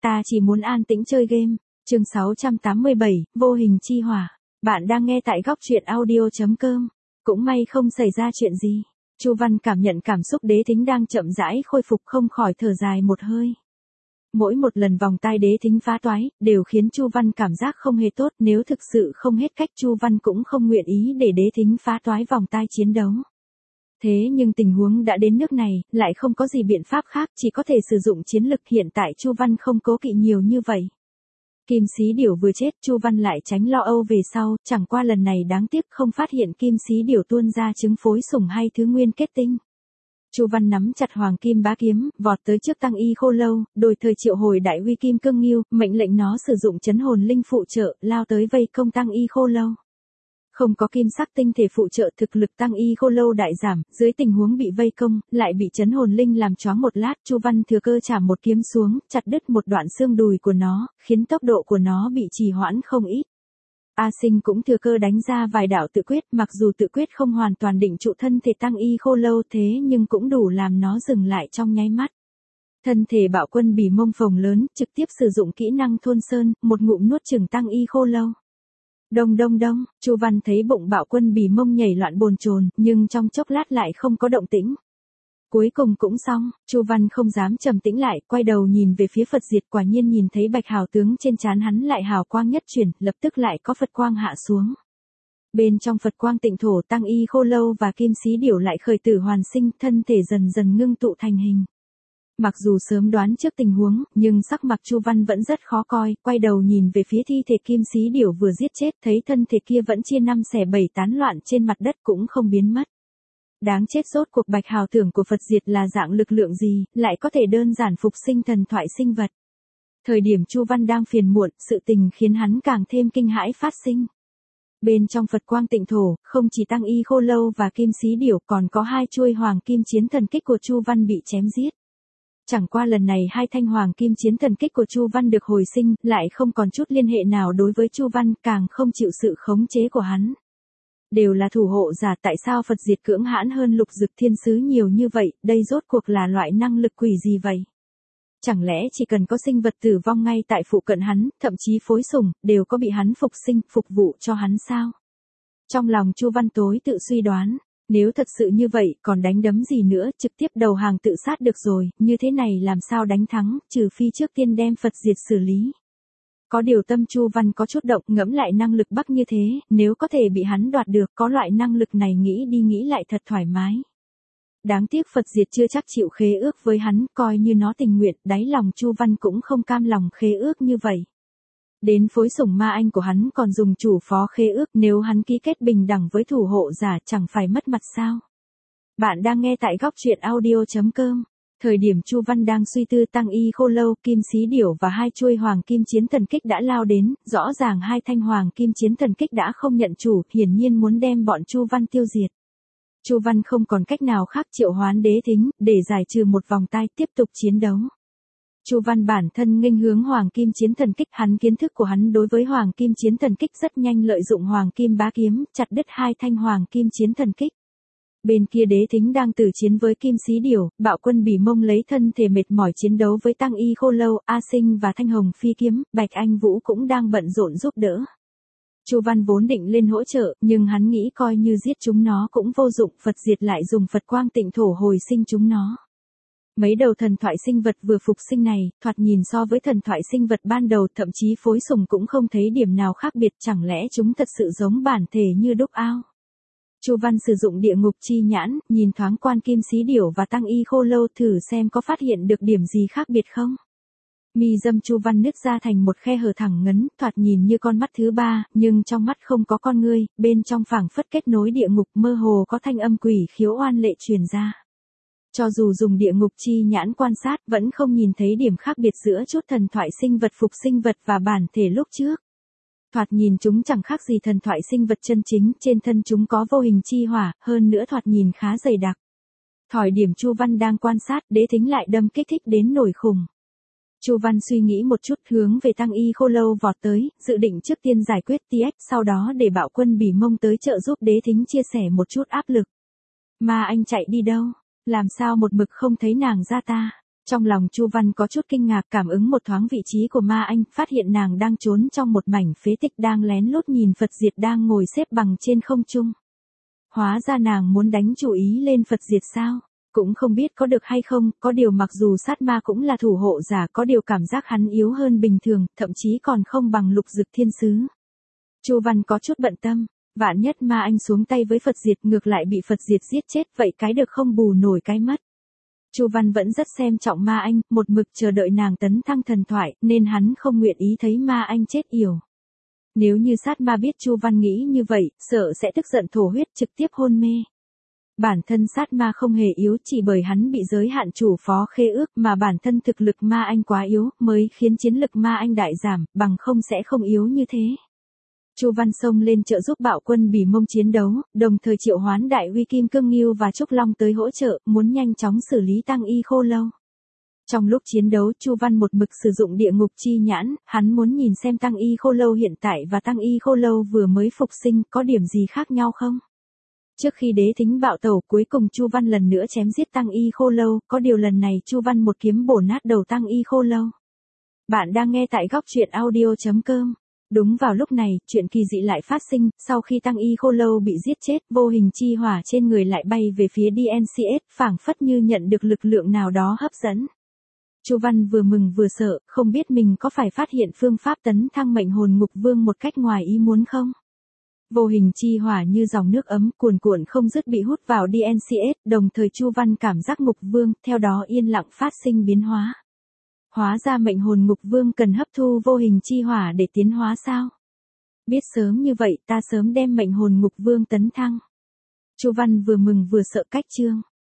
ta chỉ muốn an tĩnh chơi game. Chương 687, vô hình chi hỏa. Bạn đang nghe tại góc truyện audio.com. Cũng may không xảy ra chuyện gì. Chu Văn cảm nhận cảm xúc đế thính đang chậm rãi khôi phục, không khỏi thở dài một hơi. Mỗi một lần vòng tai đế thính phá toái, đều khiến Chu Văn cảm giác không hề tốt, nếu thực sự không hết cách Chu Văn cũng không nguyện ý để đế thính phá toái vòng tai chiến đấu. Thế nhưng tình huống đã đến nước này, lại không có gì biện pháp khác, chỉ có thể sử dụng chiến lực. Hiện tại Chu Văn không cố kỵ nhiều như vậy. Kim xí điểu vừa chết, Chu Văn lại tránh lo âu về sau, chẳng qua lần này đáng tiếc không phát hiện kim xí điểu tuôn ra trứng phối sủng hay thứ nguyên kết tinh. Chu Văn nắm chặt hoàng kim bá kiếm, vọt tới trước Tăng Y Khô Lâu, đôi thời triệu hồi đại uy kim cương nghiêu, mệnh lệnh nó sử dụng chấn hồn linh phụ trợ, lao tới vây công Tăng Y Khô Lâu. Không có kim sắc tinh thể phụ trợ, thực lực Tăng Y Khô Lâu đại giảm, dưới tình huống bị vây công, lại bị chấn hồn linh làm choáng một lát, Chu Văn thừa cơ chảm một kiếm xuống, chặt đứt một đoạn xương đùi của nó, khiến tốc độ của nó bị trì hoãn không ít. A Sinh cũng thừa cơ đánh ra vài đạo tự quyết, mặc dù tự quyết không hoàn toàn định trụ thân thể Tăng Y Khô Lâu thế nhưng cũng đủ làm nó dừng lại trong nháy mắt. Thân thể Bạo Quân Bỉ Mông phồng lớn, trực tiếp sử dụng kỹ năng thôn sơn, một ngụm nuốt chửng Tăng Y Khô Lâu. Đông đông đông, Chu Văn thấy bụng Bạo Quân Bỉ Mông nhảy loạn bồn chồn, nhưng trong chốc lát lại không có động tĩnh. Cuối cùng cũng xong, Chu Văn không dám trầm tĩnh lại, quay đầu nhìn về phía Phật Diệt, quả nhiên nhìn thấy bạch hào tướng trên trán hắn lại hào quang nhất chuyển, lập tức lại có Phật quang hạ xuống. Bên trong Phật quang tịnh thổ, Tăng Y Khô Lâu và kim xí điểu lại khởi tử hoàn sinh, thân thể dần dần ngưng tụ thành hình. Mặc dù sớm đoán trước tình huống, nhưng sắc mặt Chu Văn vẫn rất khó coi, quay đầu nhìn về phía thi thể kim xí điểu vừa giết chết, thấy thân thể kia vẫn chia 5 xẻ 7 tán loạn trên mặt đất cũng không biến mất. Đáng chết, rốt cuộc bạch hào tưởng của Phật Diệt là dạng lực lượng gì, lại có thể đơn giản phục sinh thần thoại sinh vật. Thời điểm Chu Văn đang phiền muộn, sự tình khiến hắn càng thêm kinh hãi phát sinh. Bên trong Phật quang tịnh thổ, không chỉ Tăng Y Khô Lâu và kim xí điểu, còn có 2 chuôi hoàng kim chiến thần kích của Chu Văn bị chém giết. Chẳng qua lần này 2 thanh hoàng kim chiến thần kích của Chu Văn được hồi sinh, lại không còn chút liên hệ nào đối với Chu Văn, càng không chịu sự khống chế của hắn. Đều là thủ hộ giả, tại sao Phật Diệt cưỡng hãn hơn Lục Dực Thiên Sứ nhiều như vậy, đây rốt cuộc là loại năng lực quỷ gì vậy? Chẳng lẽ chỉ cần có sinh vật tử vong ngay tại phụ cận hắn, thậm chí phối sủng, đều có bị hắn phục sinh, phục vụ cho hắn sao? Trong lòng Chu Văn tối tự suy đoán, nếu thật sự như vậy, còn đánh đấm gì nữa, trực tiếp đầu hàng tự sát được rồi, như thế này làm sao đánh thắng, trừ phi trước tiên đem Phật Diệt xử lý. Có điều tâm Chu Văn có chút động, ngẫm lại năng lực Bắc như thế, nếu có thể bị hắn đoạt được, có loại năng lực này nghĩ đi nghĩ lại thật thoải mái. Đáng tiếc Phật Diệt chưa chắc chịu khế ước với hắn, coi như nó tình nguyện, đáy lòng Chu Văn cũng không cam lòng khế ước như vậy. Đến phối sủng ma anh của hắn còn dùng chủ phó khế ước, nếu hắn ký kết bình đẳng với thủ hộ giả chẳng phải mất mặt sao. Bạn đang nghe tại góc truyện audio.com. Thời điểm Chu Văn đang suy tư, Tăng Y Khô Lâu, kim xí điểu và 2 chuôi hoàng kim chiến thần kích đã lao đến, rõ ràng 2 thanh hoàng kim chiến thần kích đã không nhận chủ, hiển nhiên muốn đem bọn Chu Văn tiêu diệt. Chu Văn không còn cách nào khác, triệu hoán đế thính, để giải trừ một vòng tai, tiếp tục chiến đấu. Chu Văn bản thân nghênh hướng hoàng kim chiến thần kích, kiến thức của hắn đối với hoàng kim chiến thần kích rất nhanh, lợi dụng hoàng kim bá kiếm, chặt đứt 2 thanh hoàng kim chiến thần kích. Bên kia đế thính đang tử chiến với kim xí điểu, Bạo Quân Bỉ Mông lấy thân thể mệt mỏi chiến đấu với Tăng Y Khô Lâu, A Sinh và Thanh Hồng Phi Kiếm, Bạch Anh Vũ cũng đang bận rộn giúp đỡ. Chu Văn vốn định lên hỗ trợ, nhưng hắn nghĩ coi như giết chúng nó cũng vô dụng, Phật Diệt lại dùng Phật quang tịnh thổ hồi sinh chúng nó. Mấy đầu thần thoại sinh vật vừa phục sinh này, thoạt nhìn so với thần thoại sinh vật ban đầu, thậm chí phối sủng cũng không thấy điểm nào khác biệt, chẳng lẽ chúng thật sự giống bản thể như đúc ao. Chu Văn sử dụng địa ngục chi nhãn, nhìn thoáng quan kim xí điểu và Tăng Y Khô Lâu, thử xem có phát hiện được điểm gì khác biệt không. Mi dâm Chu Văn nứt ra thành một khe hở thẳng ngấn, thoạt nhìn như con mắt thứ 3, nhưng trong mắt không có con ngươi, bên trong phảng phất kết nối địa ngục, mơ hồ có thanh âm quỷ khiếu oan lệ truyền ra. Cho dù dùng địa ngục chi nhãn quan sát, vẫn không nhìn thấy điểm khác biệt giữa chút thần thoại sinh vật phục sinh vật và bản thể lúc trước. Thoạt nhìn chúng chẳng khác gì thần thoại sinh vật chân chính, trên thân chúng có vô hình chi hỏa, hơn nữa thoạt nhìn khá dày đặc. Thời điểm Chu Văn đang quan sát, đế thính lại đâm kích thích đến nổi khủng. Chu Văn suy nghĩ một chút, hướng về Tăng Y Khô Lâu vọt tới, dự định trước tiên giải quyết TX, sau đó để Bạo Quân Bỉ Mông tới trợ giúp đế thính chia sẻ một chút áp lực. Mà anh chạy đi đâu? Làm sao một mực không thấy nàng ra ta? Trong lòng Chu Văn có chút kinh ngạc, cảm ứng một thoáng vị trí của Ma Anh, phát hiện nàng đang trốn trong một mảnh phế tích, đang lén lút nhìn Phật Diệt đang ngồi xếp bằng trên không trung. Hóa ra nàng muốn đánh chú ý lên Phật Diệt sao? Cũng không biết có được hay không, có điều mặc dù sát ma cũng là thủ hộ giả, có điều cảm giác hắn yếu hơn bình thường, thậm chí còn không bằng Lục Dực Thiên Sứ. Chu Văn có chút bận tâm, vạn nhất Ma Anh xuống tay với Phật Diệt ngược lại bị Phật Diệt giết chết, vậy cái được không bù nổi cái mất. Chu Văn vẫn rất xem trọng Ma Anh, một mực chờ đợi nàng tấn thăng thần thoại, nên hắn không nguyện ý thấy Ma Anh chết yểu. Nếu như sát ma biết Chu Văn nghĩ như vậy, sợ sẽ tức giận thổ huyết trực tiếp hôn mê. Bản thân sát ma không hề yếu, chỉ bởi hắn bị giới hạn chủ phó khế ước mà bản thân thực lực Ma Anh quá yếu mới khiến chiến lực Ma Anh đại giảm, bằng không sẽ không yếu như thế. Chu Văn xông lên trợ giúp Bạo Quân Bỉ Mông chiến đấu, đồng thời triệu hoán Đại Uy Kim Cương Ngưu và Trúc Long tới hỗ trợ, muốn nhanh chóng xử lý Tăng Y Khô Lâu. Trong lúc chiến đấu, Chu Văn một mực sử dụng địa ngục chi nhãn, hắn muốn nhìn xem Tăng Y Khô Lâu hiện tại và Tăng Y Khô Lâu vừa mới phục sinh có điểm gì khác nhau không. Trước khi đế thính bạo tẩu, cuối cùng Chu Văn lần nữa chém giết Tăng Y Khô Lâu, có điều lần này Chu Văn một kiếm bổ nát đầu Tăng Y Khô Lâu. Bạn đang nghe tại góc truyện audio.com. Đúng vào lúc này, chuyện kỳ dị lại phát sinh, sau khi Tăng Y Khô Lâu bị giết chết, vô hình chi hỏa trên người lại bay về phía DNCS, phảng phất như nhận được lực lượng nào đó hấp dẫn. Chu Văn vừa mừng vừa sợ, không biết mình có phải phát hiện phương pháp tấn thăng mệnh hồn ngục vương một cách ngoài ý muốn không? Vô hình chi hỏa như dòng nước ấm cuồn cuộn không dứt bị hút vào DNCS, đồng thời Chu Văn cảm giác ngục vương, theo đó yên lặng phát sinh biến hóa. Hóa ra mệnh hồn ngục vương cần hấp thu vô hình chi hỏa để tiến hóa sao? Biết sớm như vậy ta sớm đem mệnh hồn ngục vương tấn thăng. Chu Văn vừa mừng vừa sợ cách chương.